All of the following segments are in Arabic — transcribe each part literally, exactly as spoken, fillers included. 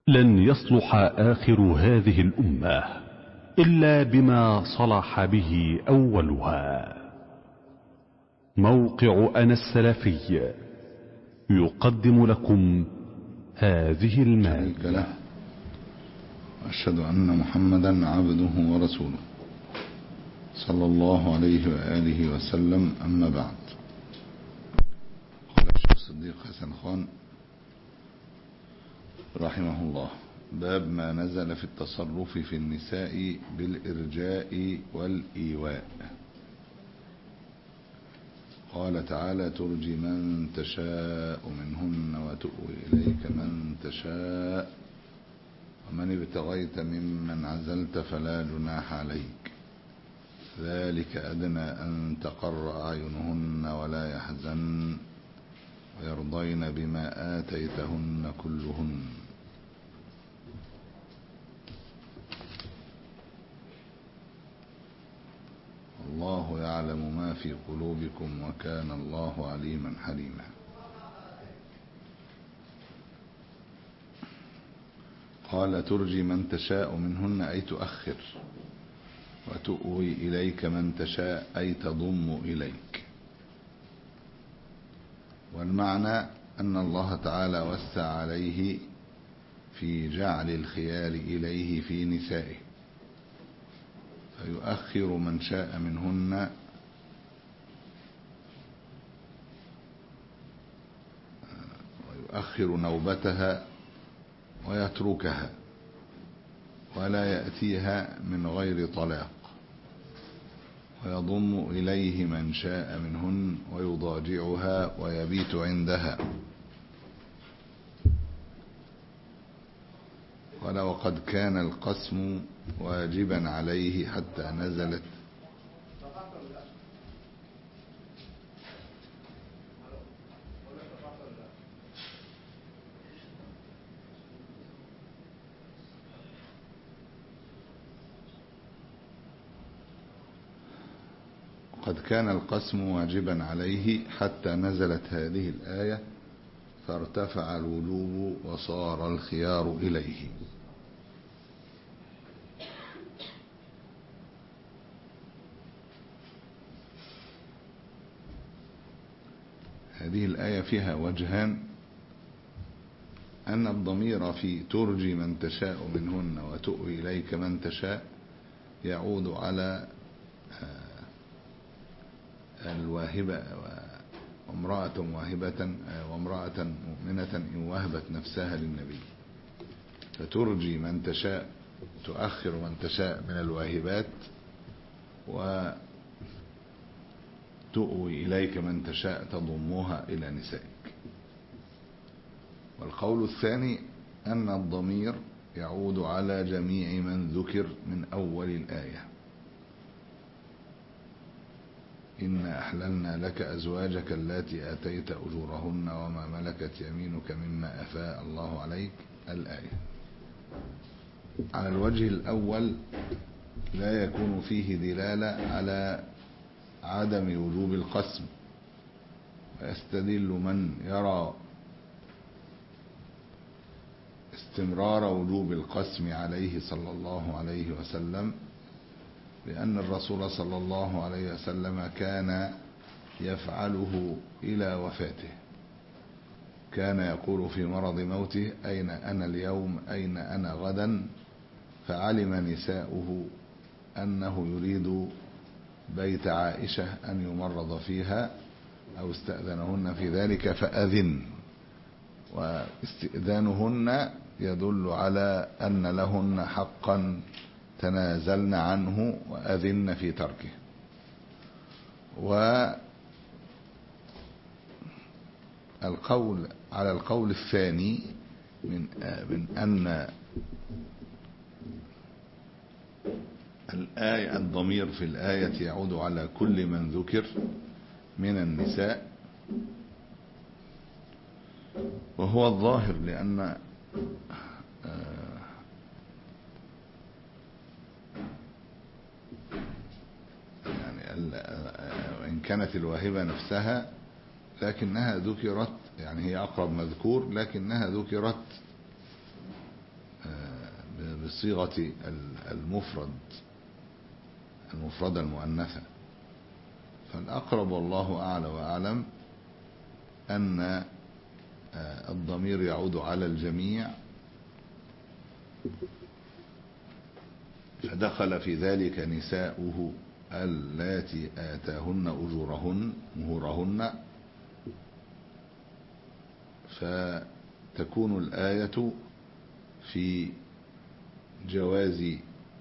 لن يصلح آخر هذه الأمة إلا بما صلح به أولها. موقع أنا السلفي يقدم لكم هذه المادة. أشهد أن محمدا عبده ورسوله صلى الله عليه وآله وسلم. أما بعد، قال الشيخ الصديق حسن خان رحمه الله: باب ما نزل في التصرف في النساء بالإرجاء والإيواء. قال تعالى: ترجي من تشاء منهن وتؤوي إليك من تشاء ومن ابتغيت ممن عزلت فلا جناح عليك، ذلك أدنى أن تقر أعينهن ولا يحزن ويرضين بما آتيتهن كلهن. الله يعلم ما في قلوبكم وكان الله عليما حليما. قال: ترجي من تشاء منهن أي تؤخر، وتؤوي إليك من تشاء أي تضم إليك. والمعنى أن الله تعالى وسع عليه في جعل الخيال إليه في نسائه، فيؤخر من شاء منهن ويؤخر نوبتها ويتركها ولا يأتيها من غير طلاق، ويضم إليه من شاء منهن ويضاجعها ويبيت عندها. قال: وقد كان القسم واجبا عليه حتى نزلت قد كان القسم واجبا عليه حتى نزلت هذه الآية فارتفع الوجوب وصار الخيار إليه. هذه الآية فيها وجهان: أن الضمير في ترجي من تشاء منهن وتؤوي إليك من تشاء يعود على الواهبة، وامرأة واهبة وامرأة مؤمنة إن وهبت نفسها للنبي، فترجي من تشاء تؤخر من تشاء من الواهبات، وتؤوي إليك من تشاء تضمها إلى نسائك. والقول الثاني أن الضمير يعود على جميع من ذكر من أول الآية: إنا أحللنا لك أزواجك اللاتي آتيت أجورهن وما ملكت يمينك مما أفاء الله عليك، الآية. على الوجه الأول لا يكون فيه دلالة على عدم وجوب القسم، ويستدل من يرى استمرار وجوب القسم عليه صلى الله عليه وسلم لأن الرسول صلى الله عليه وسلم كان يفعله إلى وفاته. كان يقول في مرض موته: أين أنا اليوم أين أنا غدا، فعلم نساؤه أنه يريد بيت عائشة أن يمرض فيها أو استأذنهن في ذلك فأذن، واستئذانهن يدل على أن لهن حقا تنازلن عنه وأذن في تركه. والقول على القول الثاني من من أن الآية الضمير في الآية يعود على كل من ذكر من النساء، وهو الظاهر، لأن وإن كانت الواهبة نفسها لكنها ذكرت، يعني هي أقرب مذكور، لكنها ذكرت بصيغة المفرد المفردة المؤنثة. فالأقرب والله أعلى وأعلم أن الضمير يعود على الجميع، فدخل في ذلك نساؤه اللاتي آتاهن أجورهن مهورهن، فتكون الآية في جواز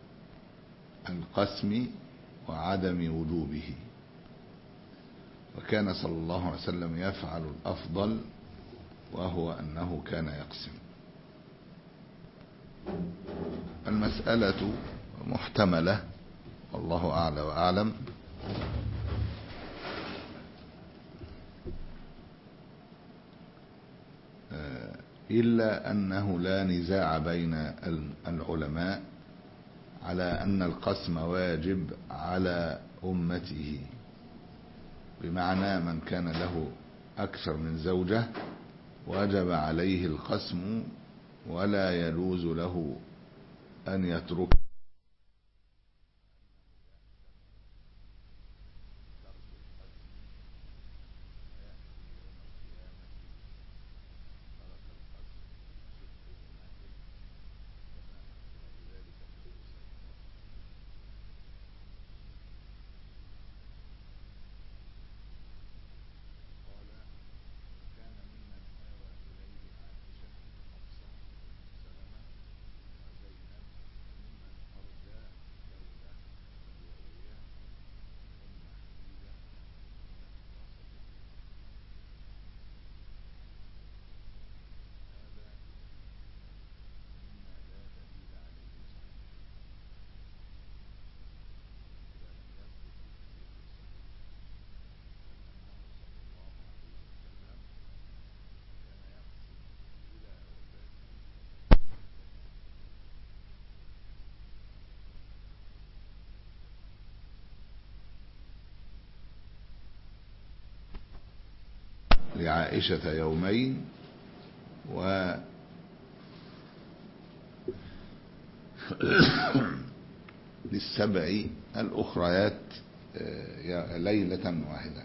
القسم وعدم وجوبه. وكان صلى الله عليه وسلم يفعل الأفضل، وهو أنه كان يقسم. المسألة محتملة والله أعلى وأعلم، إلا أنه لا نزاع بين العلماء على أن القسم واجب على أمته، بمعنى من كان له أكثر من زوجة وجب عليه القسم، ولا يجوز له أن يترك لعائشة يومين و للسبع الأخريات ليلة واحدة.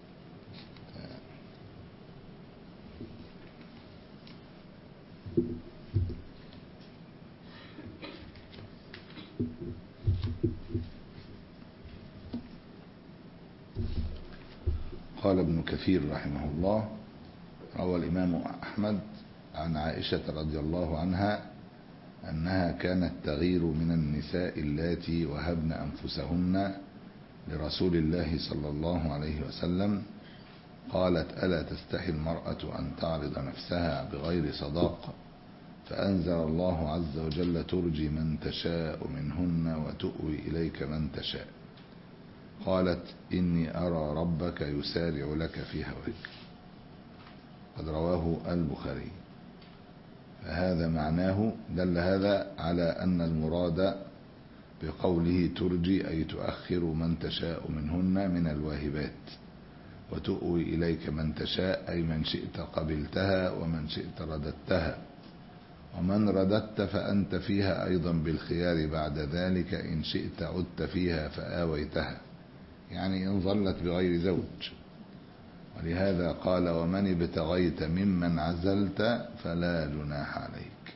قال ابن كثير رحمه الله: روى الإمام أحمد عن عائشة رضي الله عنها أنها كانت تغير من النساء اللاتي وهبن أنفسهن لرسول الله صلى الله عليه وسلم. قالت: ألا تستحي المرأة أن تعرض نفسها بغير صداق؟ فأنزل الله عز وجل: ترجي من تشاء منهن وتؤوي إليك من تشاء. قالت: إني أرى ربك يسارع لك في هواك. قد رواه البخاري. فهذا معناه، دل هذا على أن المراد بقوله ترجي أي تؤخر من تشاء منهن من الواهبات، وتؤوي إليك من تشاء أي من شئت قبلتها ومن شئت رددتها، ومن رددت فأنت فيها أيضا بالخيار بعد ذلك إن شئت عدت فيها فآويتها، يعني إن ظلت بغير زوج. ولهذا قال: ومن ابتغيت ممن عزلت فلا جناح عليك.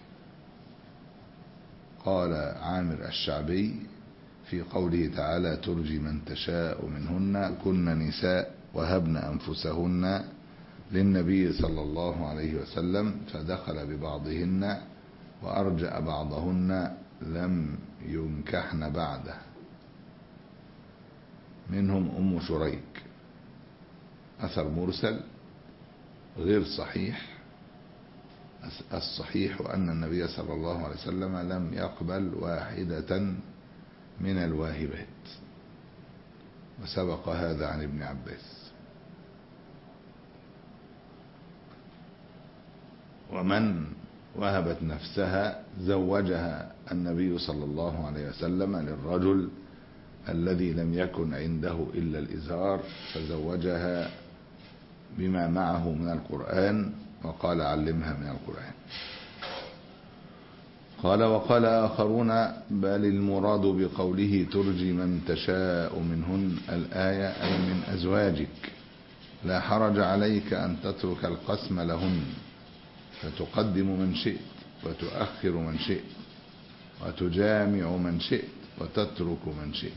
قال عامر الشعبي في قوله تعالى: ترجي من تشاء منهن كن نساء وهبن أنفسهن للنبي صلى الله عليه وسلم، فدخل ببعضهن وأرجأ بعضهن لم ينكحن بعده. منهم أم شريك. أثر مرسل غير صحيح. الصحيح أن النبي صلى الله عليه وسلم لم يقبل واحدة من الواهبات، وسبق هذا عن ابن عباس. ومن وهبت نفسها زوجها النبي صلى الله عليه وسلم للرجل الذي لم يكن عنده إلا الإزار، فزوجها بما معه من القرآن وقال: علمها من القرآن. قال وقال آخرون بل المراد بقوله ترجي من تشاء منهن الآية أي من أزواجك، لا حرج عليك أن تترك القسم لهن، فتقدم من شئت وتؤخر من شئت وتجامع من شئت وتترك من شئت.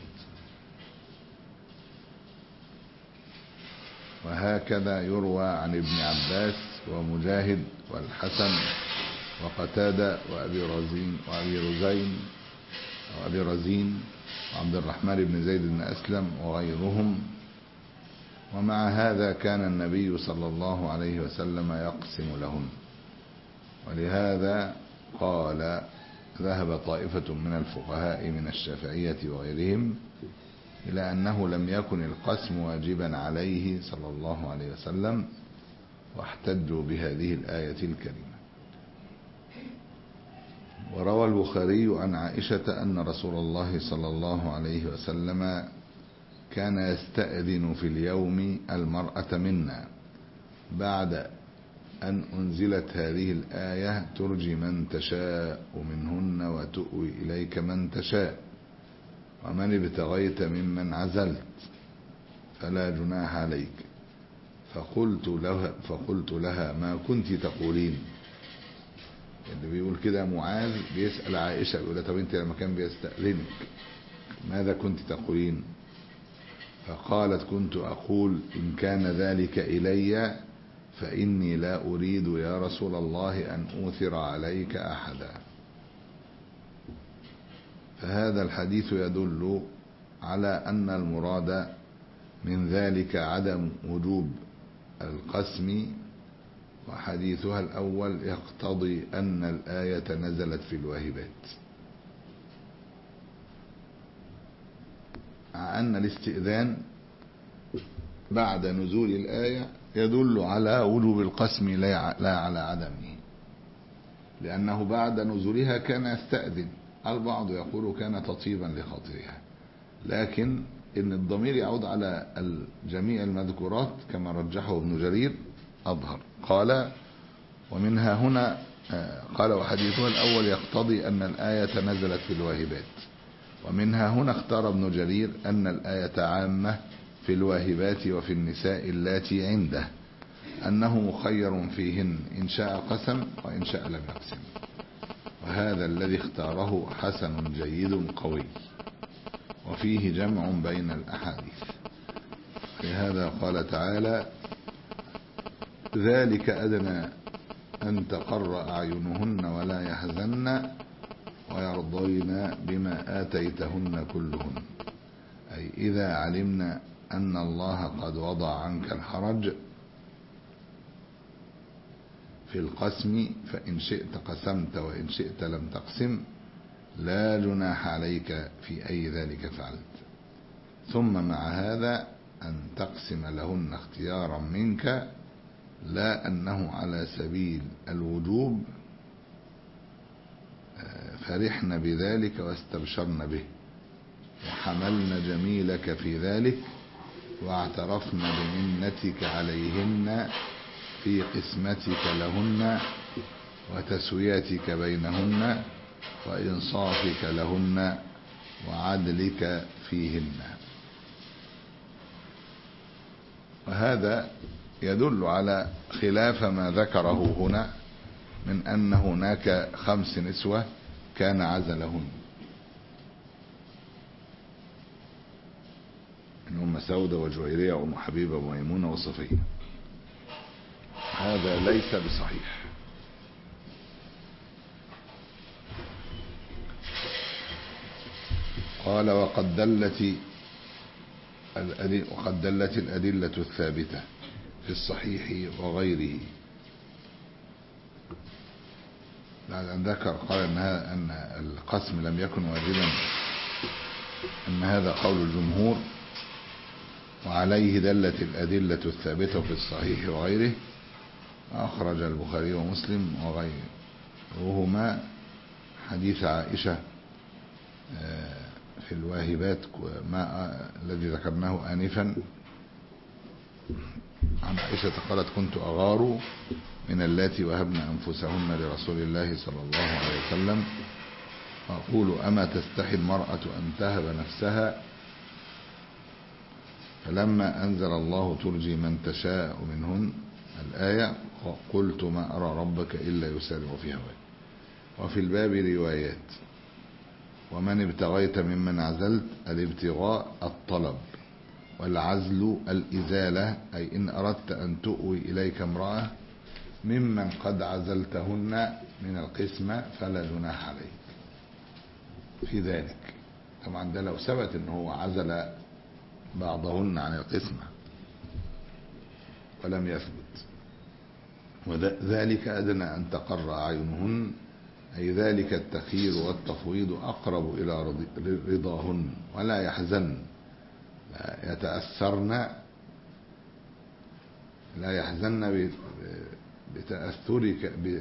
وهكذا يروى عن ابن عباس ومجاهد والحسن وقتادة وأبي رزين وأبي رزين وأبي رزين وعبد الرحمن بن زيد بن أسلم وغيرهم. ومع هذا كان النبي صلى الله عليه وسلم يقسم لهم، ولهذا قال ذهب طائفة من الفقهاء من الشافعية وغيرهم إلى أنه لم يكن القسم واجبا عليه صلى الله عليه وسلم، واحتجوا بهذه الآية الكريمة. وروى البخاري عن عائشة أن رسول الله صلى الله عليه وسلم كان يستأذن في اليوم المرأة منا بعد أن أنزلت هذه الآية ترجي من تشاء منهن وتؤوي إليك من تشاء ومن ابتغيت ممن عزلت فلا جناح عليك. فقلت لها, فقلت لها ما كنت تقولين. اللي بيقول كده معاذ بيسأل عائشة بيقول لها طب انت لما كان بيستأذنك ماذا كنت تقولين؟ فقالت كنت أقول إن كان ذلك إلي فإني لا أريد يا رسول الله أن أوثر عليك أحدا. فهذا الحديث يدل على أن المراد من ذلك عدم وجوب القسم، وحديثها الأول يقتضي أن الآية نزلت في الواهبات، مع أن الاستئذان بعد نزول الآية يدل على وجوب القسم لا على عدمه، لأنه بعد نزولها كان يستأذن. البعض يقول كان تطيبا لخاطرها، لكن إن الضمير يعود على جميع المذكورات كما رجحه ابن جرير أظهر. قال ومنها هنا قال وحديثها الأول يقتضي أن الآية نزلت في الواهبات. ومنها هنا اختار ابن جرير أن الآية عامة في الواهبات وفي النساء اللاتي عنده، أنه مخير فيهن إن شاء قسم وإن شاء لم يقسم. وهذا الذي اختاره حسن جيد قوي، وفيه جمع بين الأحاديث. لهذا قال تعالى ذلك أدنى أن تقر أعينهن ولا يحزن ويرضين بما آتيتهن كلهن، أي إذا علمنا أن الله قد وضع عنك الحرج في القسم فإن شئت قسمت وإن شئت لم تقسم لا جناح عليك في أي ذلك فعلت. ثم مع هذا أن تقسم لهن اختيارا منك، لا أنه على سبيل الوجوب، فرحن بذلك واستبشرن به وحملن جميلك في ذلك واعترفن بمنتك عليهن في قسمتك لهن وتسويتك بينهن وإنصافك لهن وعدلك فيهن. وهذا يدل على خلاف ما ذكره هنا من أن هناك خمس نسوة كان عزلهن، من أم سودة وجويرية وأم حبيبة وميمونة وصفية. هذا ليس بصحيح. قال وقد دلت وقد دلت الأدلة الثابتة في الصحيح وغيره. بعد أن ذكر قال أنها أن القسم لم يكن واجبا، أن هذا قول الجمهور وعليه دلت الأدلة الثابتة في الصحيح وغيره. أخرج البخاري ومسلم وغيرهما حديث عائشة في الواهبات ما الذي ذكرناه آنفا عن عائشة قالت كنت أغار من اللاتي وهبن أنفسهن لرسول الله صلى الله عليه وسلم أقول أما تستحي المرأة أن تهب نفسها؟ فلما أنزل الله ترجي من تشاء منهن الآية قلت ما أرى ربك إلا يسارع في هواك. وفي الباب روايات: ومن ابتغيت ممن عزلت، الابتغاء الطلب، والعزل الإزالة، أي إن أردت أن تؤوي إليك امرأة ممن قد عزلتهن من القسمة فلا جناح عليك في ذلك. طبعا ده لو ثبت أنه هو عزل بعضهن عن القسمة ولم يثبت. وذلك أدنى أن تقر أعينهن، أي ذلك التخيير والتفويض أقرب إلى رضاهن، ولا يحزن، لا يتأثرن، لا يحزن بتأثرك ب...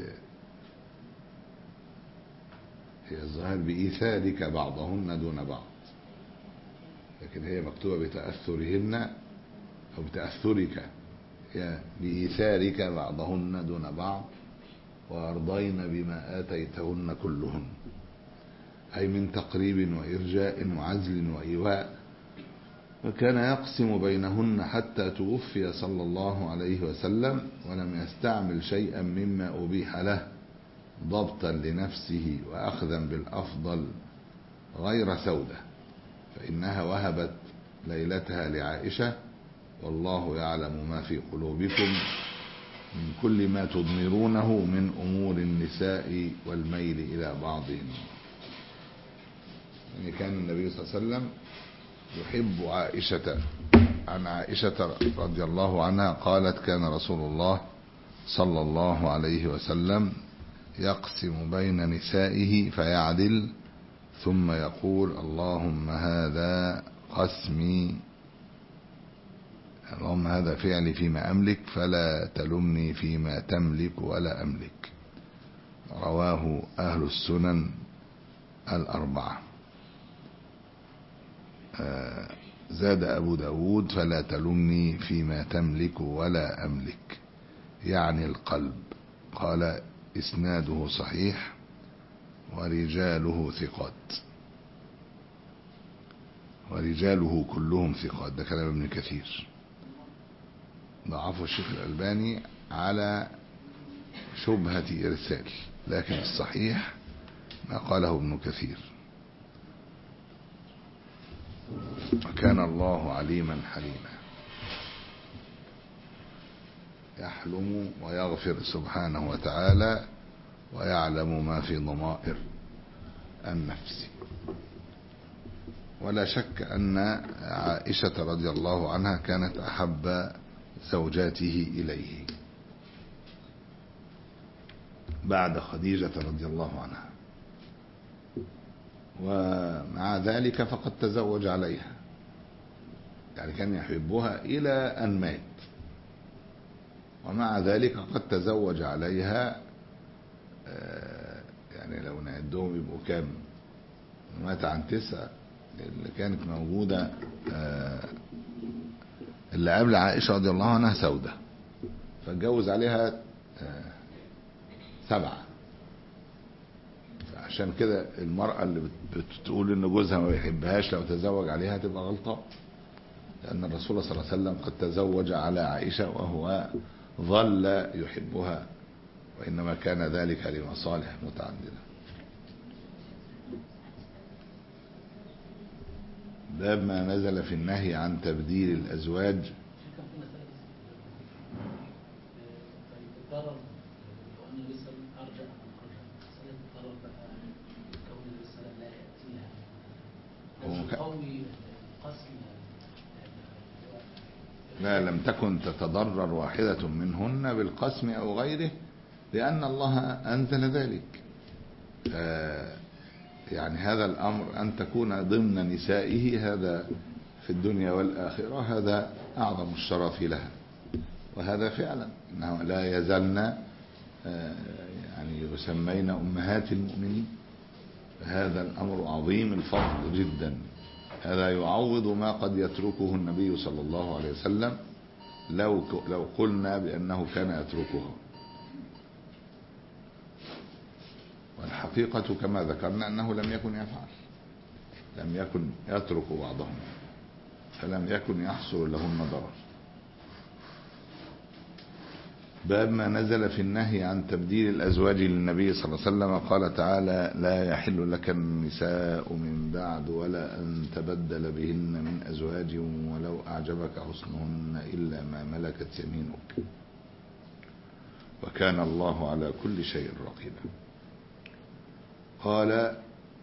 هي الظاهر بإيثارك بعضهن دون بعض، لكن هي مكتوبة بتأثرهن أو بتأثرك، هي بإيثارك بعضهن دون بعض، وأرضين بما آتيتهن كلهن، أي من تقريب وإرجاء وعزل وإيواء. وكان يقسم بينهن حتى توفي صلى الله عليه وسلم، ولم يستعمل شيئا مما أبيح له ضبطا لنفسه وأخذا بالأفضل غير سودة، فإنها وهبت ليلتها لعائشة، والله يعلم ما في قلوبكم من كل ما تضمرونه من أمور النساء والميل إلى بعضهم. يعني كان النبي صلى الله عليه وسلم يحب عائشة. عن عائشة رضي الله عنها قالت: كان رسول الله صلى الله عليه وسلم يقسم بين نسائه فيعدل، ثم يقول: اللهم هذا قسمي، اللهم هذا فعلي فيما أملك، فلا تلمني فيما تملك ولا أملك. رواه أهل السنن الأربعة. زاد أبو داود: فلا تلمني فيما تملك ولا أملك، يعني القلب. قال: إسناده صحيح ورجاله ثقات، ورجاله كلهم ثقات. ده كلام ابن كثير، ضعفه الشيخ الألباني على شبهة إرسال، لكن الصحيح ما قاله ابن كثير. وكان الله عليما حليما، يحلم ويغفر سبحانه وتعالى، ويعلم ما في ضمائر النفس. ولا شك أن عائشة رضي الله عنها كانت أحب زوجاته إليه بعد خديجة رضي الله عنها، ومع ذلك فقد تزوج عليها، يعني كان يحبها إلى أن مات، ومع ذلك قد تزوج عليها. يعني لو نعدهم يبقوا كام؟ مات عن تسعة، اللي كانت موجودة اللي قبل عائشة رضي الله عنها سودة، فاتجوز عليها سبعة. عشان كده المرأة اللي بتقول ان جوزها ما بيحبهاش لو تزوج عليها تبقى غلطة، لأن الرسول صلى الله عليه وسلم قد تزوج على عائشة وهو ظل يحبها، وإنما كان ذلك لمصالح متعددة. باب ما نزل في النهي عن تبديل الأزواج. لا، لم تكن تتضرر واحدة منهن بالقسم أو غيره، لأن الله أنزل ذلك. يعني هذا الأمر أن تكون ضمن نسائه، هذا في الدنيا والآخرة هذا أعظم الشرف لها، وهذا فعلا إنه لا يزلن يعني يسمين أمهات المؤمنين. هذا الأمر عظيم الفضل جدا، هذا يعوض ما قد يتركه النبي صلى الله عليه وسلم لو لو قلنا بأنه كان يتركه. والحقيقة كما ذكرنا أنه لم يكن يفعل، لم يكن يترك بعضهم، فلم يكن يحصل لهن ضرر. باب ما نزل في النهي عن تبديل الأزواج للنبي صلى الله عليه وسلم. قال تعالى: لا يحل لك النساء من بعد ولا أن تبدل بهن من أزواج ولو أعجبك حسنهن إلا ما ملكت يمينك وكان الله على كل شيء رقيبا. قال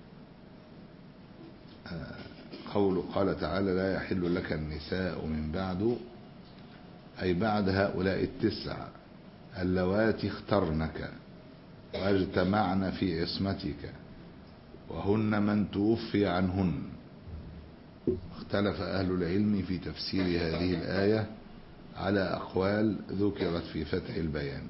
قول قال تعالى: لا يحل لك النساء من بعد، أي بعد هؤلاء التسع اللواتي اخترنك واجتمعن في عصمتك وهن من توفي عنهن. اختلف أهل العلم في تفسير هذه الآية على أقوال ذكرت في فتح البيان.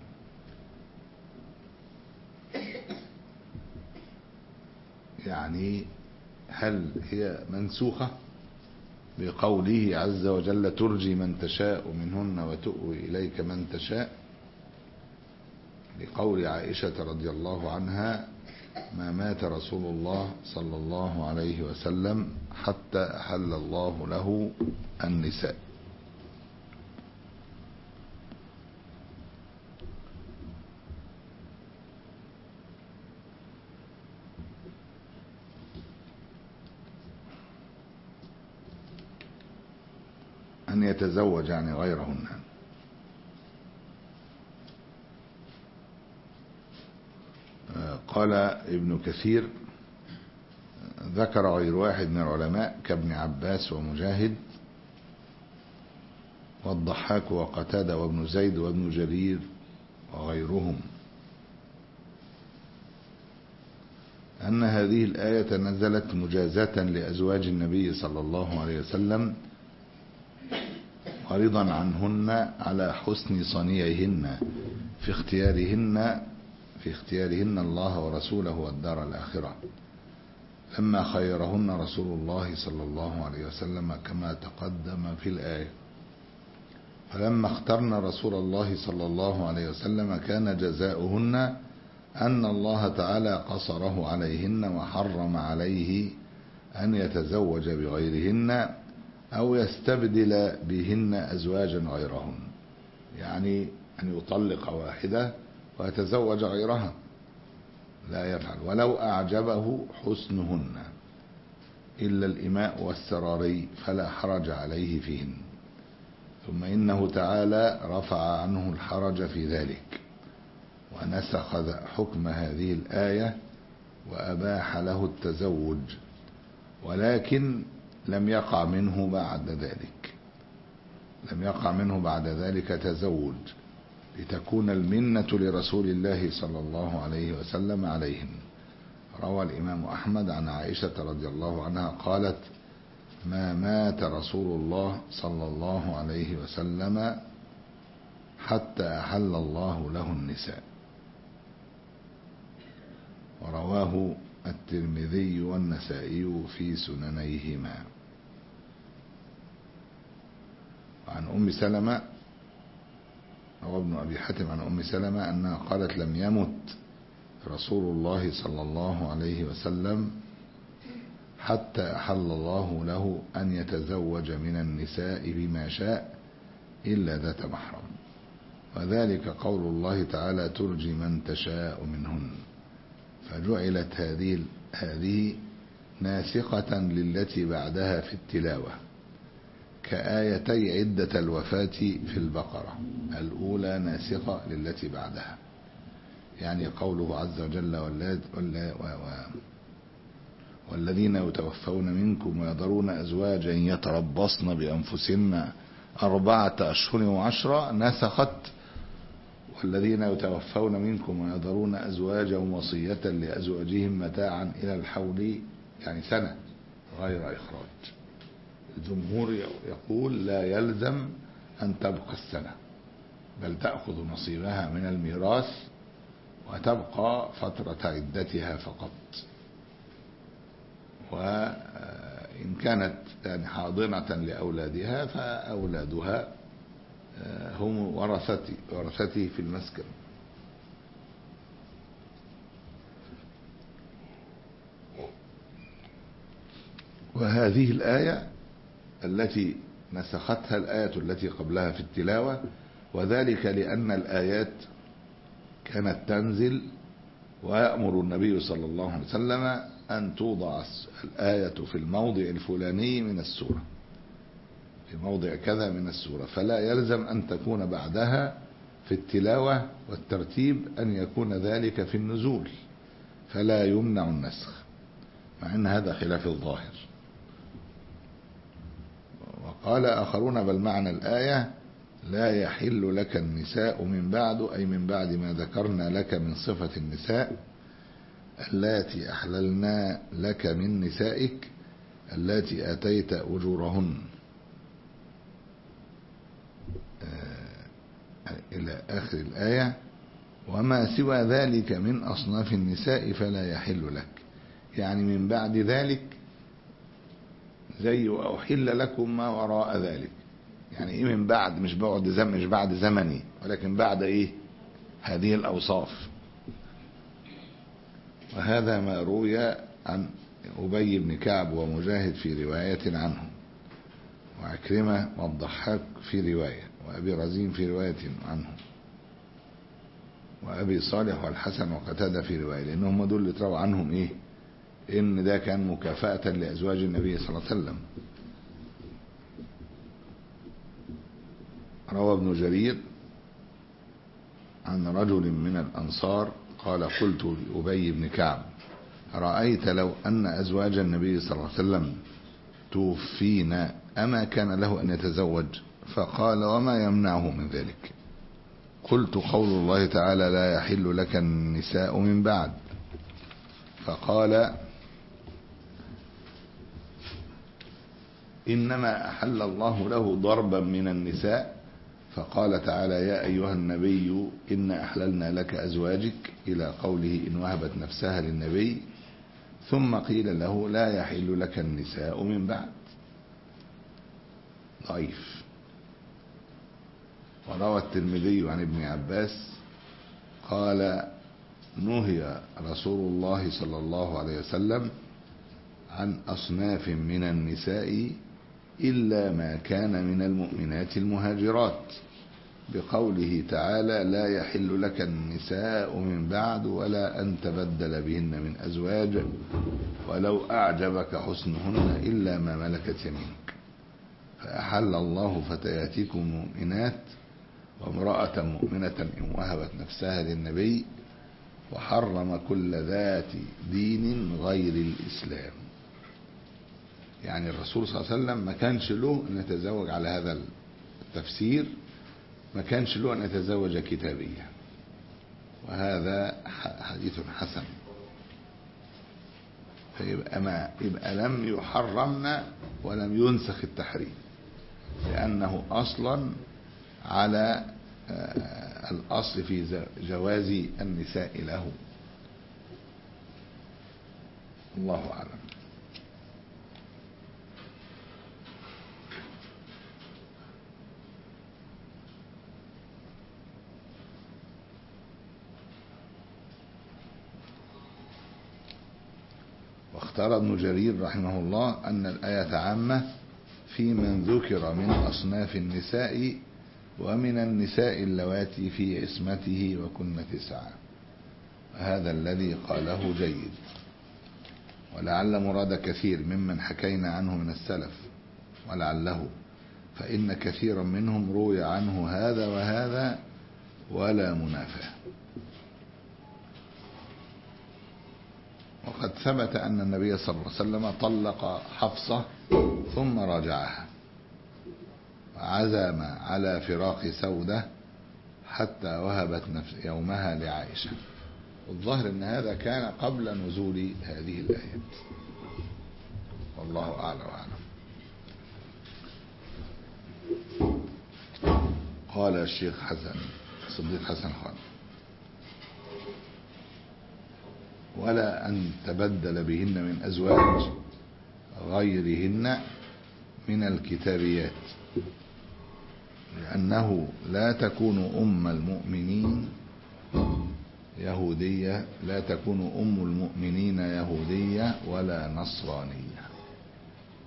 يعني هل هي منسوخة بقوله عز وجل: ترجي من تشاء منهن وتؤوي إليك من تشاء، لقول عائشة رضي الله عنها: ما مات رسول الله صلى الله عليه وسلم حتى أحل الله له النساء. أن يتزوج يعني غيرهن. قال ابن كثير: ذكر غير واحد من العلماء كابن عباس ومجاهد والضحاك وقتادة وابن زيد وابن جرير وغيرهم أن هذه الآية نزلت مجازة لأزواج النبي صلى الله عليه وسلم ورضا عنهن على حسن صنيعهن في اختيارهن في اختيارهن الله ورسوله والدار الآخرة، لما خيرهن رسول الله صلى الله عليه وسلم كما تقدم في الآية. فلما اخترن رسول الله صلى الله عليه وسلم كان جزاؤهن أن الله تعالى قصره عليهن وحرم عليه أن يتزوج بغيرهن أو يستبدل بهن أزواجا غيرهن، يعني أن يطلق واحدة ويتزوج غيرها، لا يفعل ولو أعجبه حسنهن إلا الإماء والسراري فلا حرج عليه فيهن. ثم إنه تعالى رفع عنه الحرج في ذلك ونسخ حكم هذه الآية وأباح له التزوج، ولكن لم يقع منه بعد ذلك لم يقع منه بعد ذلك تزوج، لتكون المنة لرسول الله صلى الله عليه وسلم عليهم. روى الإمام أحمد عن عائشة رضي الله عنها قالت: ما مات رسول الله صلى الله عليه وسلم حتى أحل الله له النساء. ورواه الترمذي والنسائي في سننيهما. عن أم سلمة روى ابن أبي حاتم عن أم سلمة أنها قالت: لم يمت رسول الله صلى الله عليه وسلم حتى أحل الله له أن يتزوج من النساء بما شاء إلا ذات محرم، وذلك قول الله تعالى: ترجي من تشاء منهن. فجعلت هذه هذه ناسخة للتي بعدها في التلاوة، كآيتي عدة الوفاة في البقرة، الأولى ناسخة للتي بعدها، يعني قوله عز وجل: والذين يتوفون منكم ويذرون أزواجا يتربصن بأنفسهن أربعة أشهر وعشرة، نسخت والذين يتوفون منكم ويذرون أزواجا وصية لأزواجهم متاعا إلى الحول، يعني سنة غير إخراج. الجمهور يقول لا يلزم أن تبقى السنة، بل تأخذ نصيبها من الميراث وتبقى فترة عدتها فقط. وإن كانت يعني حاضنة لأولادها فأولادها هم ورثتي ورثتي في المسكن. وهذه الآية التي نسختها الآية التي قبلها في التلاوة، وذلك لأن الآيات كانت تنزل ويأمر النبي صلى الله عليه وسلم أن توضع الآية في الموضع الفلاني من السورة، في موضع كذا من السورة، فلا يلزم أن تكون بعدها في التلاوة والترتيب أن يكون ذلك في النزول، فلا يمنع النسخ، مع أن هذا خلاف الظاهر. وقال آخرون بل معنى الآية لا يحل لك النساء من بعد، أي من بعد ما ذكرنا لك من صفة النساء اللاتي أحللنا لك من نسائك اللاتي آتيت أجورهن إلى آخر الآية. وما سوى ذلك من أصناف النساء فلا يحل لك، يعني من بعد ذلك زي أحل لكم ما وراء ذلك، يعني إيه من بعد؟ مش بعد زمن، مش بعد زمني، ولكن بعد إيه؟ هذه الأوصاف. وهذا ما روي عن أبي بن كعب ومجاهد في رواية عنه، وعكرمة والضحاك في رواية، وأبي رزين في رواية عنه، وأبي صالح والحسن وقتادة في رواية، لأنهم دول اللي تروى عنهم إيه؟ إن ده كان مكافأة لأزواج النبي صلى الله عليه وسلم. روى ابن جرير عن رجل من الأنصار قال قلت لأبي بن كعب رأيت لو أن أزواج النبي صلى الله عليه وسلم توفينا أما كان له أن يتزوج؟ فقال وما يمنعه من ذلك؟ قلت قول الله تعالى لا يحل لك النساء من بعد. فقال إنما أحل الله له ضربا من النساء، فقال تعالى يا أيها النبي إنا أحللنا لك أزواجك إلى قوله إن وهبت نفسها للنبي، ثم قيل له لا يحل لك النساء من بعد. ضعيف. وروى الترمذي عن ابن عباس قال نهي رسول الله صلى الله عليه وسلم عن أصناف من النساء إلا ما كان من المؤمنات المهاجرات، بقوله تعالى لا يحل لك النساء من بعد ولا أن تبدل بهن من أزواج ولو أعجبك حسنهن إلا ما ملكت يمينك. فأحل الله فتياتكم مؤمنات وامرأة مؤمنة إن وهبت نفسها للنبي، وحرم كل ذات دين غير الإسلام. يعني الرسول صلى الله عليه وسلم ما كانش له أن يتزوج على هذا التفسير، ما كانش له أن يتزوج كتابيا، وهذا حديث حسن. فيبقى ما يبقى لم يحرمنا ولم ينسخ التحريم، لأنه أصلا على الأصل في جواز النساء له. الله أعلم. واختار ابن جرير رحمه الله أن الآية عامة في من ذكر من أصناف النساء ومن النساء اللواتي في عصمته وكن تسعة، هذا الذي قاله جيد. ولعل مراد كثير ممن حكينا عنه من السلف، ولعله فإن كثيرا منهم روي عنه هذا وهذا ولا منافاة. وقد ثبت أن النبي صلى الله عليه وسلم طلق حفصة ثم راجعها، وعزم على فراق سودة حتى وهبت نفس يومها لعائشة. والظاهر أن هذا كان قبل نزول هذه الآيات، والله أعلى وأعلم. قال الشيخ حسن صديق حسن خان ولا أن تبدل بهن من أزواج غيرهن من الكتابيات، لأنه لا تكون أم المؤمنين يهودية لا تكون أم المؤمنين يهودية ولا نصرانية.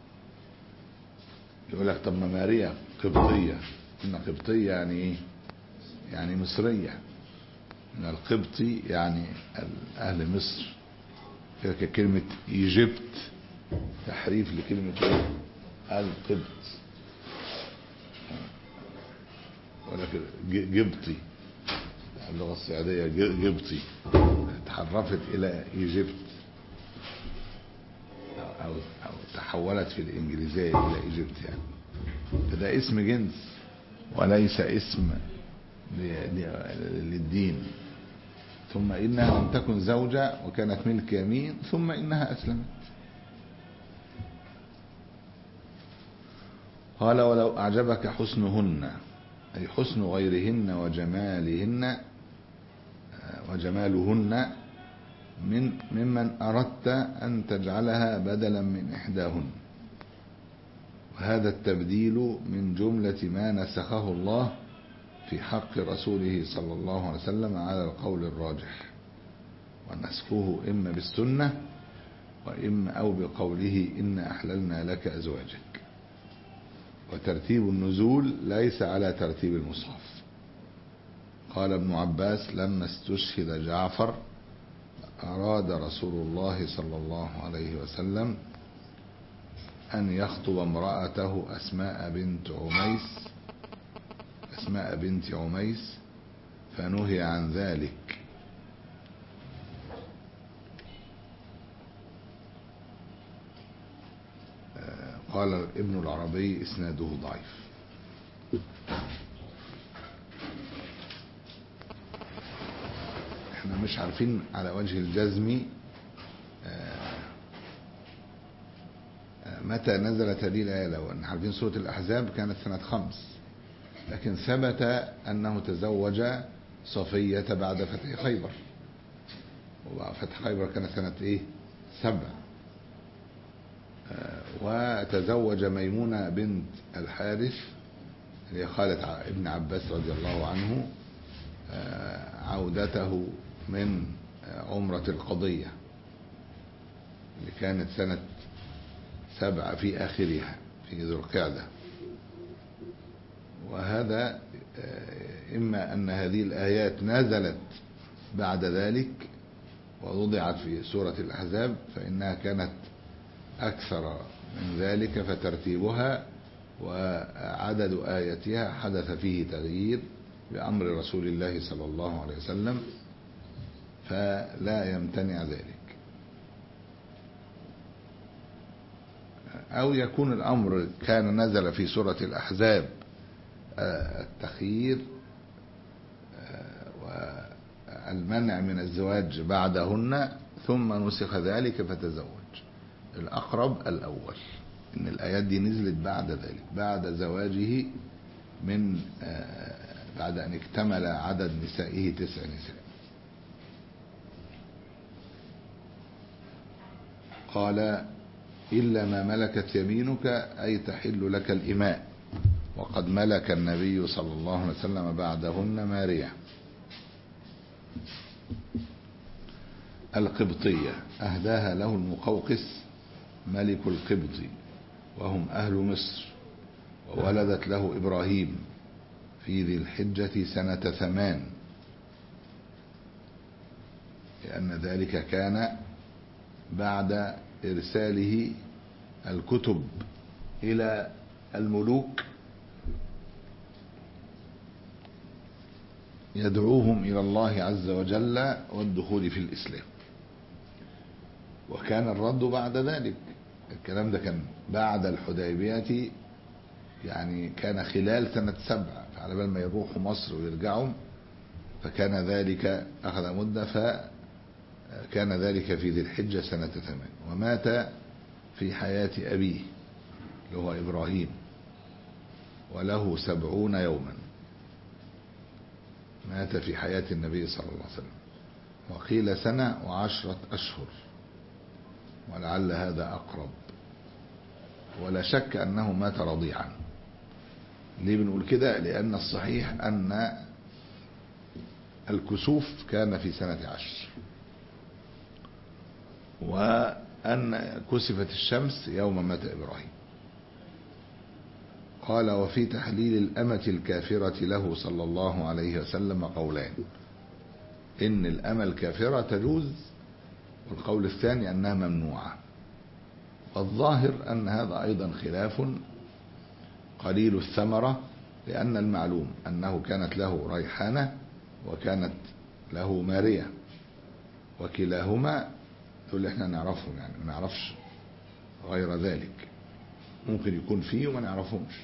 يقول لك طب ما ماريا قبطية، إن قبطية يعني إيه؟ يعني مصرية، من القبطي يعني أهل مصر. كده كلمة إيجيبت تحريف لكلمة إيه؟ القبط، ولكن جبطي اللغة الصعيدية جبطي تحرفت إلى إيجيبت أو, أو تحولت في الإنجليزية إلى إيجيبت يعني. فده اسم جنس وليس اسم للدين. ثم إنها لم تكن زوجة وكانت ملك يمين، ثم إنها أسلمت. قال ولو أعجبك حسنهن، أي حسن غيرهن وجمالهن وجمالهن من ممن أردت أن تجعلها بدلا من إحداهن، وهذا التبديل من جملة ما نسخه الله في حق رسوله صلى الله عليه وسلم على القول الراجح، ونسخه إما بالسنة وإما أو بقوله إن أحللنا لك أزواجك. وترتيب النزول ليس على ترتيب المصحف. قال ابن عباس لما استشهد جعفر أراد رسول الله صلى الله عليه وسلم أن يخطب امرأته أسماء بنت عميس أسماء بنت عميس فنهي عن ذلك. قال ابن العربي إسناده ضعيف. احنا مش عارفين على وجه الجزم متى نزلت هذه الآية، لو أن عارفين سورة الأحزاب كانت سنة خمس، لكن ثبت أنه تزوج صفية بعد فتح خيبر، وفتح خيبر كانت سنة إيه؟ سبع. وتزوج ميمونة بنت الحارث اللي خالة ابن عباس رضي الله عنه عودته من عمرة القضية اللي كانت سنة سبعة في آخرها في ذو القعدة. وهذا إما أن هذه الآيات نزلت بعد ذلك ووضعت في سورة الأحزاب فإنها كانت أكثر من ذلك، فترتيبها وعدد آياتها حدث فيه تغيير بأمر رسول الله صلى الله عليه وسلم، فلا يمتنع ذلك. أو يكون الأمر كان نزل في سورة الأحزاب التخيير والمنع من الزواج بعدهن ثم نسخ ذلك فتزوج. الأقرب الأول، إن الآيات دي نزلت بعد ذلك، بعد زواجه من بعد أن اكتمل عدد نسائه تسع نساء. قال إلا ما ملكت يمينك أي تحل لك الإماء، وقد ملك النبي صلى الله عليه وسلم بعدهن ماريا. القبطية أهداها له المقوقس ملك القبط وهم أهل مصر، وولدت له إبراهيم في ذي الحجة سنة ثمان، لأن ذلك كان بعد إرساله الكتب إلى الملوك يدعوهم إلى الله عز وجل والدخول في الإسلام، وكان الرد بعد ذلك. الكلام ده كان بعد الحديبية، يعني كان خلال سنة سبعة، فعلى بال ما يروحوا مصر ويرجعوا فكان ذلك أخذ مدة، فكان ذلك في ذي الحجة سنة ثمان. ومات في حياة أبيه اللي هو إبراهيم وله سبعون يوما، مات في حياة النبي صلى الله عليه وسلم، وقيل سنة وعشرة أشهر، ولعل هذا أقرب. ولا شك أنه مات رضيعا. ليه بنقول كده؟ لأن الصحيح أن الكسوف كان في سنة عشر، وأن كسفت الشمس يوم مات إبراهيم. قال وفي تحليل الأمة الكافرة له صلى الله عليه وسلم قولان: إن الأمة الكافرة تجوز، والقول الثاني أنها ممنوعة. والظاهر أن هذا أيضا خلاف قليل الثمرة، لأن المعلوم أنه كانت له ريحانة وكانت له مارية، وكلاهما دول احنا نعرفهم، يعني ما نعرفش غير ذلك، ممكن يكون فيه وما نعرفهمش.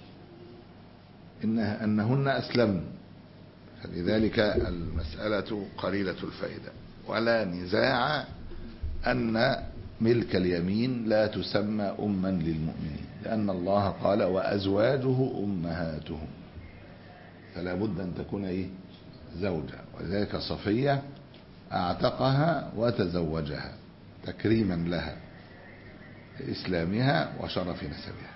إنها أنهن أسلمن، فلذلك المسألة قليلة الفائدة. ولا نزاع أن ملك اليمين لا تسمى أما للمؤمنين، لأن الله قال وأزواجه أمهاتهم، فلا بد أن تكون إيه؟ زوجة. ولذلك صفية أعتقها وتزوجها تكريما لها لإسلامها وشرف نسبها.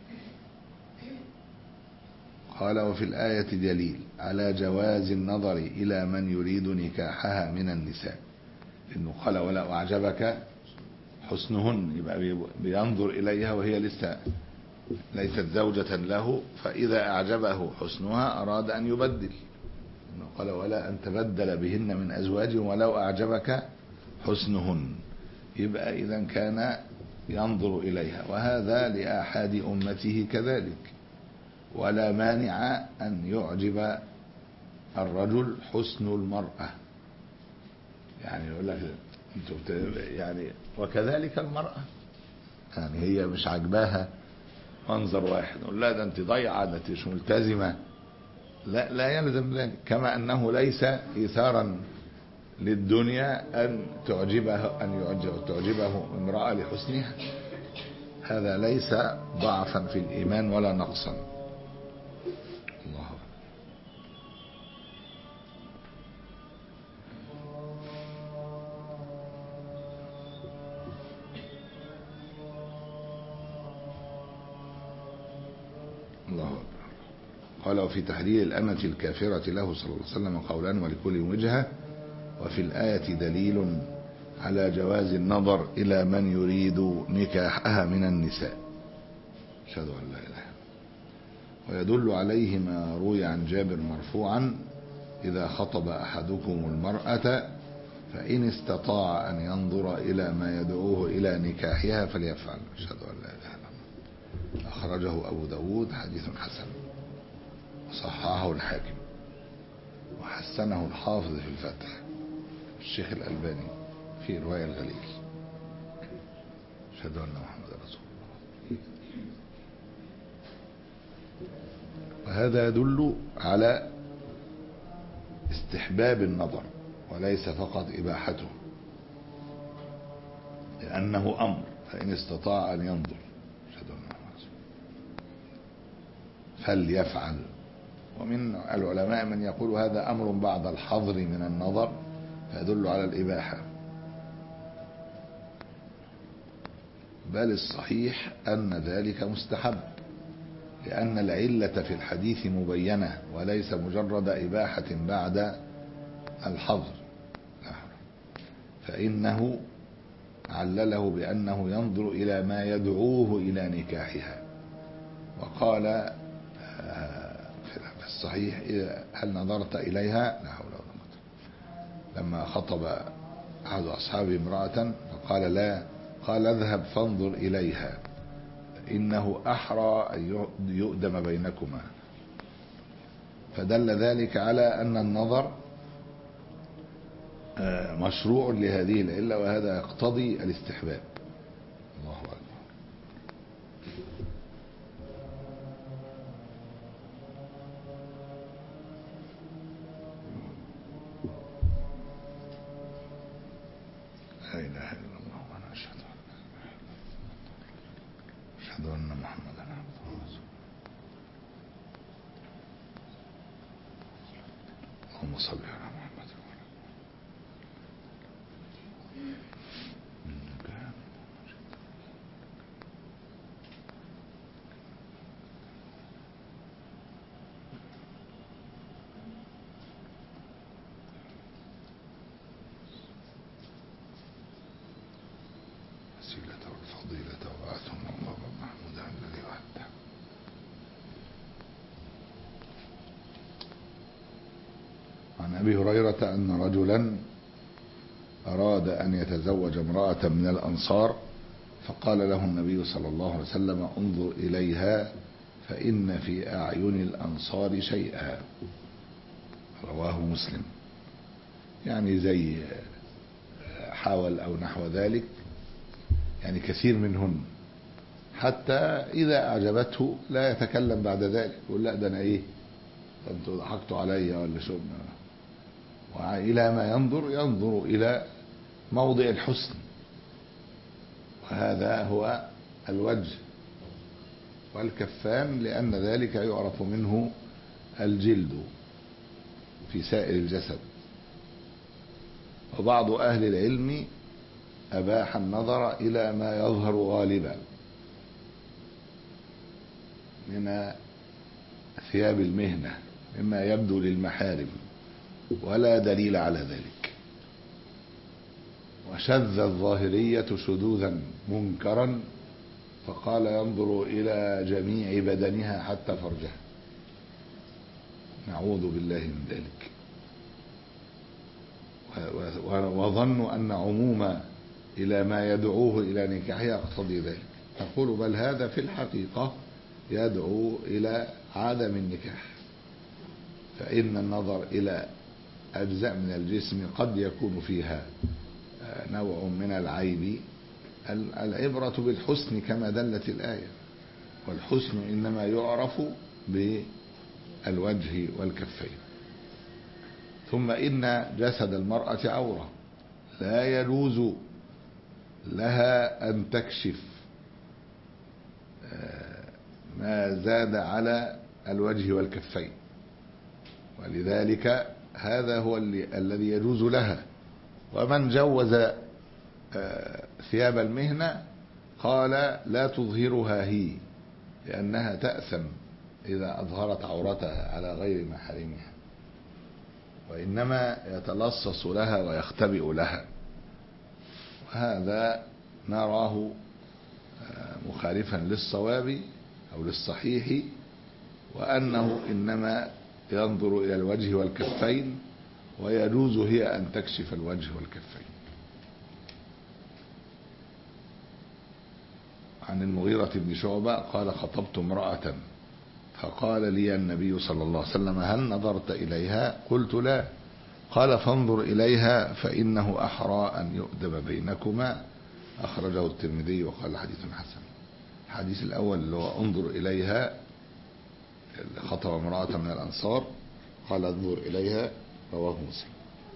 قال وفي الآية دليل على جواز النظر إلى من يريد نكاحها من النساء، إنه قال ولا أعجبك حسنهن، يبقى بينظر إليها وهي لسه ليست زوجة له، فإذا أعجبه حسنها أراد أن يبدل، إنه قال ولا أن تبدل بهن من أزواج ولو أعجبك حسنهن، يبقى إذا كان ينظر إليها، وهذا لآحاد أمته كذلك. ولا مانع أن يعجب الرجل حسن المرأة، يعني يقول لك يعني وكذلك المرأة، يعني هي مش عجباها منظر واحد نقول لا ده انت ضيعة، ده انت مش ملتزمة، لا لا يلزم ذلك. كما أنه ليس إيثارا للدنيا أن تعجبه أن يعجب تعجبه امرأة لحسنها، هذا ليس ضعفا في الإيمان ولا نقصا. الله الله أكبر. قال وفي تحليل الأمة الكافرة له صلى الله عليه وسلم قولان ولكل وجهة. وفي الآية دليل على جواز النظر إلى من يريد نكاحها من النساء. أشهد أن لا إله إلا الله. ويدل عليه ما روي عن جابر مرفوعا: إذا خطب أحدكم المرأة فإن استطاع أن ينظر إلى ما يدعوه إلى نكاحها فليفعل. أشهد أن لا إله إلا الله. أخرجه أبو داود حديث حسن، وصححه الحاكم، وحسنه الحافظ في الفتح، الشيخ الألباني في رواية الغليل. أشهد أن محمد رسول الله. وهذا يدل على استحباب النظر وليس فقط إباحته، لأنه أمر، فإن استطاع أن ينظر أشهد أن محمد رسول الله فليفعل. ومن العلماء من يقول هذا أمر بعد الحظر من النظر، فيدل على الإباحة، بل الصحيح أن ذلك مستحب، لأن العلة في الحديث مبينة وليس مجرد إباحة بعد الحظر، فإنه علله بأنه ينظر إلى ما يدعوه إلى نكاحها. وقال في الصحيح هل نظرت إليها؟ لا حول ولا قوة. لما خطب أحد أصحابه امرأة فقال لا، قال اذهب فانظر إليها إنه أحرى أن يؤدم بينكما، فدل ذلك على أن النظر مشروع لهذه العلة، وهذا يقتضي الاستحباب. الله أكبر. لا إله إلا الله وأنا أشهد أشهد أن محمدا عبده ورسوله. اللهم صل على محمد وعلى الوسيلة والفضيلة وبعثهم الله محمودا الذي وحده. أبي هريرة أن رجلا أراد أن يتزوج امرأة من الأنصار، فقال له النبي صلى الله عليه وسلم: انظر إليها فإن في أعين الأنصار شيئا. رواه مسلم. يعني زي حاول أو نحو ذلك، يعني كثير منهن حتى إذا أعجبته لا يتكلم بعد ذلك، يقول لا ده أنا إيه، أنتوا ضحكتوا عليا ولا شو. وإلى ما ينظر ينظر إلى موضع الحسن، وهذا هو الوجه والكفان، لأن ذلك يعرف منه الجلد في سائر الجسد. وبعض أهل العلم أباح النظر إلى ما يظهر غالبا من ثياب المهنة مما يبدو للمحارم، ولا دليل على ذلك. وشذ الظاهرية شذوذا منكرا فقال: ينظر إلى جميع بدنها حتى فرجها. نعوذ بالله من ذلك. وظنوا أن عموم إلى ما يدعوه إلى نكاحها يقتضي ذلك. نقول بل هذا في الحقيقة يدعو إلى عدم النكاح، فإن النظر إلى أجزاء من الجسم قد يكون فيها نوع من العيب. العبرة بالحسن كما دلت الآية، والحسن إنما يعرف بالوجه والكفين. ثم إن جسد المرأة عورة، لا يجوز لها أن تكشف ما زاد على الوجه والكفين، ولذلك هذا هو الذي يجوز لها. ومن جوز ثياب المهنة قال لا تظهرها هي، لأنها تأثم إذا أظهرت عورتها على غير محارمها، وإنما يتلصص لها ويختبئ لها. وهذا نراه مخالفا للصواب أو للصحيح، وأنه إنما ينظر إلى الوجه والكفين، ويجوز هي أن تكشف الوجه والكفين. عن المغيرة بن شعبة قال: خطبت امرأة فقال لي النبي صلى الله عليه وسلم: هل نظرت إليها؟ قلت لا. قال: فانظر إليها فإنه أحرى أن يؤدب بينكما. أخرجه الترمذي وقال حديث حسن. الحديث الأول اللي هو انظر إليها، خطب امرأة من الأنصار قال انظر إليها، رواه مسلم.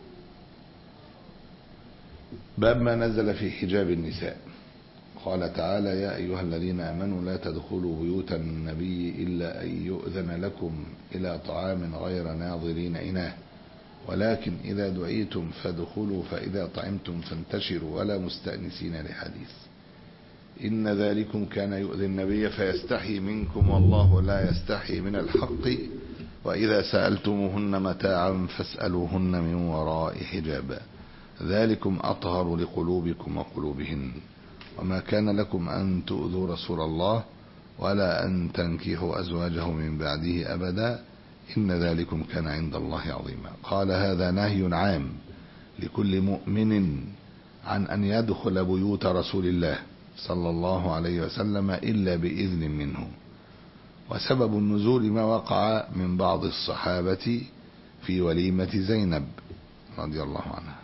باب ما نزل في حجاب النساء. قال تعالى: يا أيها الذين آمنوا لا تدخلوا بيوت النبي إلا أن يؤذن لكم إلى طعام غير ناظرين إناه ولكن إذا دعيتم فادخلوا فإذا طعمتم فانتشروا ولا مستأنسين لحديث إن ذلكم كان يؤذي النبي فيستحي منكم والله لا يستحي من الحق وإذا سألتموهن متاعا فاسألوهن من وراء حجاب ذلكم أطهر لقلوبكم وقلوبهن وما كان لكم أن تؤذوا رسول الله ولا أن تنكحوا أزواجه من بعده أبدا إن ذلكم كان عند الله عظيما. قال: هذا نهي عام لكل مؤمن عن أن يدخل بيوت رسول الله صلى الله عليه وسلم إلا بإذن منه. وسبب النزول ما وقع من بعض الصحابة في وليمة زينب رضي الله عنها،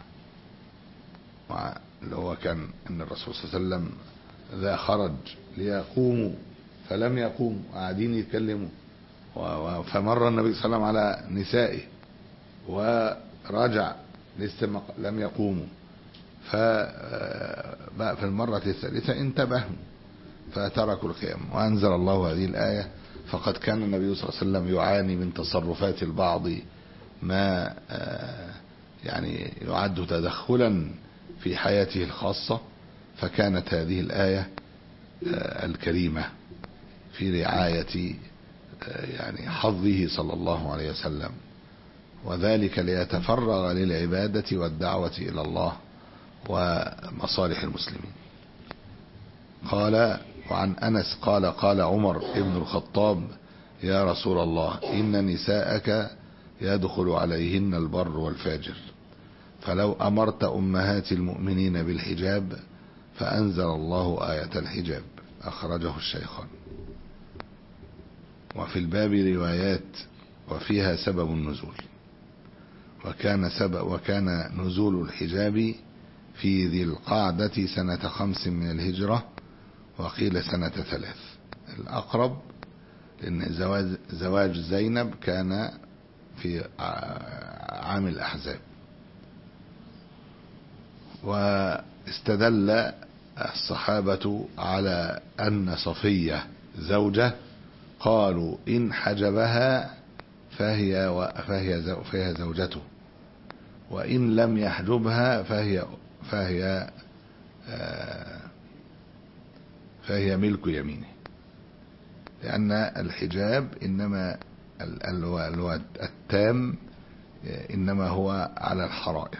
اللي هو كان أن الرسول صلى الله عليه وسلم ذا خرج ليقوموا فلم يقوموا، قاعدين يتكلموا، فمر النبي صلى الله عليه وسلم على نسائه ورجع لسه لم يقوموا، ففي المرة الثالثة انتبهوا فتركوا القيام، وأنزل الله هذه الآية: فقد كان النبي صلى الله عليه وسلم يعاني من تصرفات البعض ما يعني يعد تدخلا في حياته الخاصة، فكانت هذه الآية الكريمة في رعاية يعني حظه صلى الله عليه وسلم، وذلك ليتفرغ للعبادة والدعوة إلى الله ومصالح المسلمين. قال: وعن أنس قال: قال عمر ابن الخطاب: يا رسول الله إن نساءك يدخل عليهن البر والفاجر. فلو أمرت أمهات المؤمنين بالحجاب فأنزل الله آية الحجاب. أخرجه الشيخان. وفي الباب روايات وفيها سبب النزول. وكان سبب وكان نزول الحجاب في ذي القعدة سنة خمس من الهجرة، وقيل سنة ثلاث. الأقرب لأن زواج, زواج زينب كان في عام الأحزاب. واستدل الصحابة على أن صفية زوجة، قالوا إن حجبها فهي, فهي, فهي زوجته، وإن لم يحجبها فهي, فهي, فهي ملك يمينه، لأن الحجاب إنما التام إنما هو على الحرائر.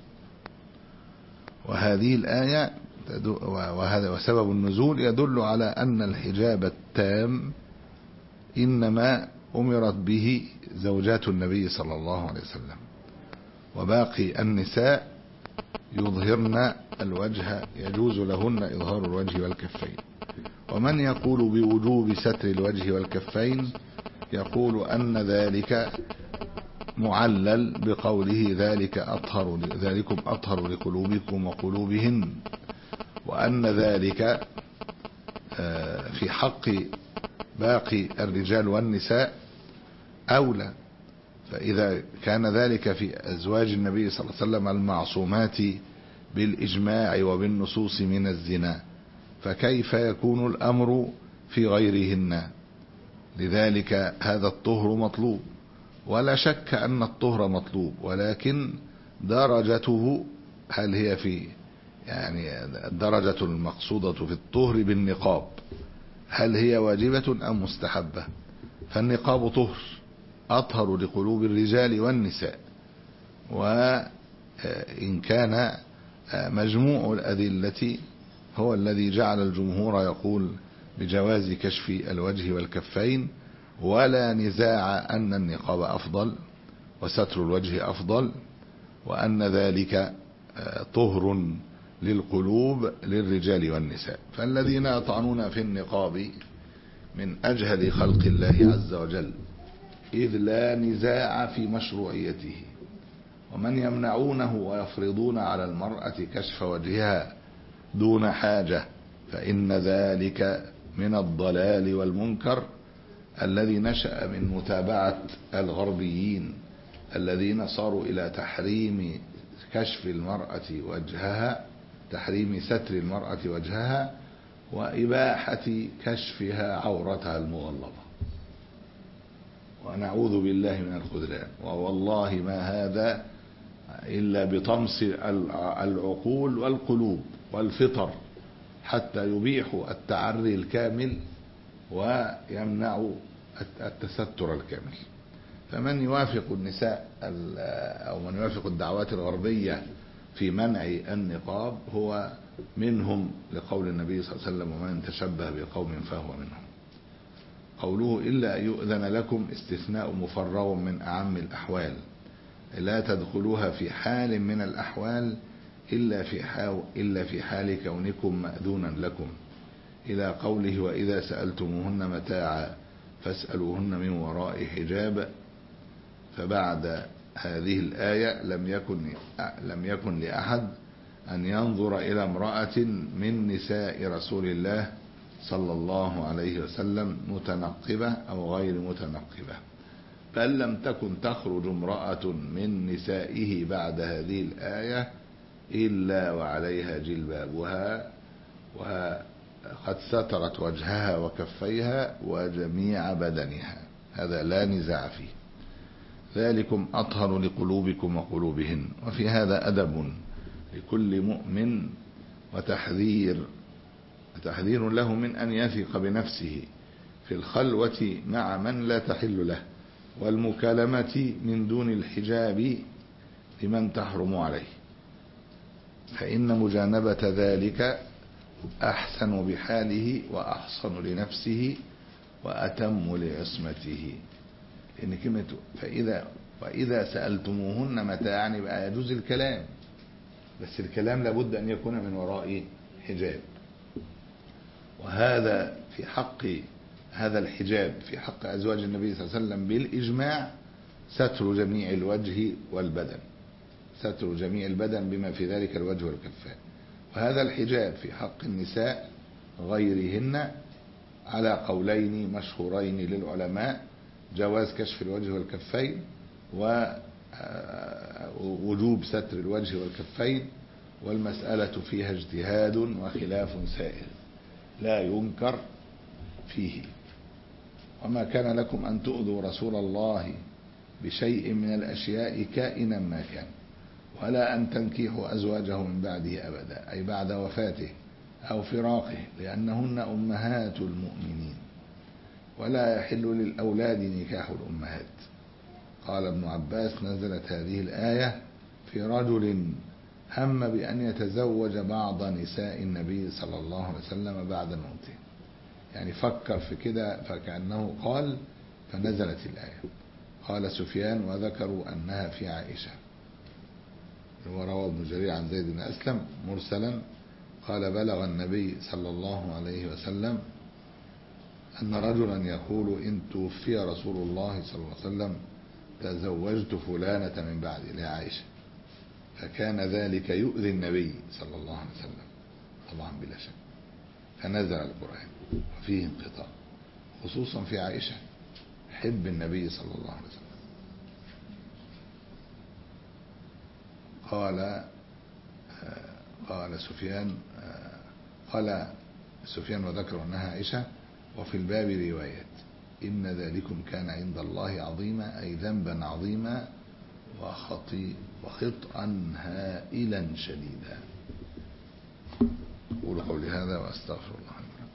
وهذه الآية وهذا وسبب النزول يدل على أن الحجاب التام إنما أمرت به زوجات النبي صلى الله عليه وسلم، وباقي النساء يظهرن الوجه، يجوز لهن إظهار الوجه والكفين. ومن يقول بوجوب ستر الوجه والكفين يقول أن ذلك معلل بقوله ذلك أطهر ذلكم أطهر لقلوبكم وقلوبهن، وأن ذلك في حق باقي الرجال والنساء أولى. فإذا كان ذلك في أزواج النبي صلى الله عليه وسلم المعصومات بالإجماع وبالنصوص من الزنا، فكيف يكون الأمر في غيرهن؟ لذلك هذا الطهر مطلوب، ولا شك أن الطهر مطلوب، ولكن درجته هل هي في يعني الدرجة المقصودة في الطهر بالنقاب هل هي واجبة أم مستحبة؟ فالنقاب طهر أطهر لقلوب الرجال والنساء. وإن كان مجموع الأدلة هو الذي جعل الجمهور يقول بجواز كشف الوجه والكفين، ولا نزاع أن النقاب أفضل وستر الوجه أفضل، وأن ذلك طهر للقلوب للرجال والنساء. فالذين يطعنون في النقاب من أجهل خلق الله عز وجل، إذ لا نزاع في مشروعيته، ومن يمنعونه ويفرضون على المرأة كشف وجهها دون حاجة، فإن ذلك من الضلال والمنكر الذي نشأ من متابعة الغربيين الذين صاروا إلى تحريم كشف المرأة وجهها، تحريم ستر المرأة وجهها، وإباحة كشفها عورتها المغلظة. ونعوذ بالله من الخذلان. ووالله ما هذا إلا بطمس العقول والقلوب والفطر حتى يبيحوا التعري الكامل ويمنعوا التستر الكامل. فمن يوافق النساء أو من يوافق الدعوات الغربية في منع النقاب هو منهم، لقول النبي صلى الله عليه وسلم: ومن تشبه بقوم فهو منهم. قوله إلا أن يؤذن لكم استثناء مفرغ من أعم الأحوال، لا تدخلوها في حال من الأحوال إلا في حال, إلا في حال كونكم مأذونا لكم، إلى قوله: وإذا سألتموهن متاعا فاسألوهن من وراء حجاب. فبعد هذه الآية لم يكن لم يكن لأحد أن ينظر إلى امرأة من نساء رسول الله صلى الله عليه وسلم متنقبة أو غير متنقبة، بل لم تكن تخرج امرأة من نسائه بعد هذه الآية إلا وعليها جلبابها وقد سترت وجهها وكفيها وجميع بدنها، هذا لا نزاع فيه. ذلكم أطهر لقلوبكم وقلوبهن. وفي هذا أدب لكل مؤمن وتحذير تحذير له من أن يثق بنفسه في الخلوة مع من لا تحل له، والمكالمة من دون الحجاب لمن تحرم عليه، فإن مجانبة ذلك أحسن بحاله وأحصن لنفسه وأتم لعصمته. إن كلمة فإذا وإذا سألتموهن متاعا يبقى يجوز الكلام، بس الكلام لابد أن يكون من وراء حجاب. وهذا في حق هذا الحجاب في حق أزواج النبي صلى الله عليه وسلم بالإجماع ستر جميع الوجه والبدن، ستر جميع البدن بما في ذلك الوجه والكفان. وهذا الحجاب في حق النساء غيرهن على قولين مشهورين للعلماء: جواز كشف الوجه والكفين، ووجوب ستر الوجه والكفين، والمسألة فيها اجتهاد وخلاف سائر لا ينكر فيه. وما كان لكم أن تؤذوا رسول الله بشيء من الأشياء كائنا ما كان، ولا أن تنكحوا أزواجه من بعده أبدا، أي بعد وفاته أو فراقه، لأنهن أمهات المؤمنين، ولا يحل للأولاد نكاح الأمهات. قال ابن عباس: نزلت هذه الآية في رجل هم بأن يتزوج بعض نساء النبي صلى الله عليه وسلم بعد موته، يعني فكر في كده فكأنه قال فنزلت الآية. قال سفيان: وذكروا أنها في عائشة. وروى ابن جرير عن زيد بن أسلم مرسلا قال: بلغ النبي صلى الله عليه وسلم أن رجلا يقول: إن توفي رسول الله صلى الله عليه وسلم تزوجت فلانة من بعد، لعائشة، فكان ذلك يؤذي النبي صلى الله عليه وسلم طبعا بلا شك، فنزل القرآن وفيه انقطاع، خصوصا في عائشة حب النبي صلى الله عليه وسلم. قال قال سفيان قال سفيان وذكر أنها عائشة. وفي الباب روايات: إن ذلكم كان عند الله عظيما، أي ذنبا عظيما وخطي وخطئا هائلا شديدا. أقول قولي هذا وأستغفر الله.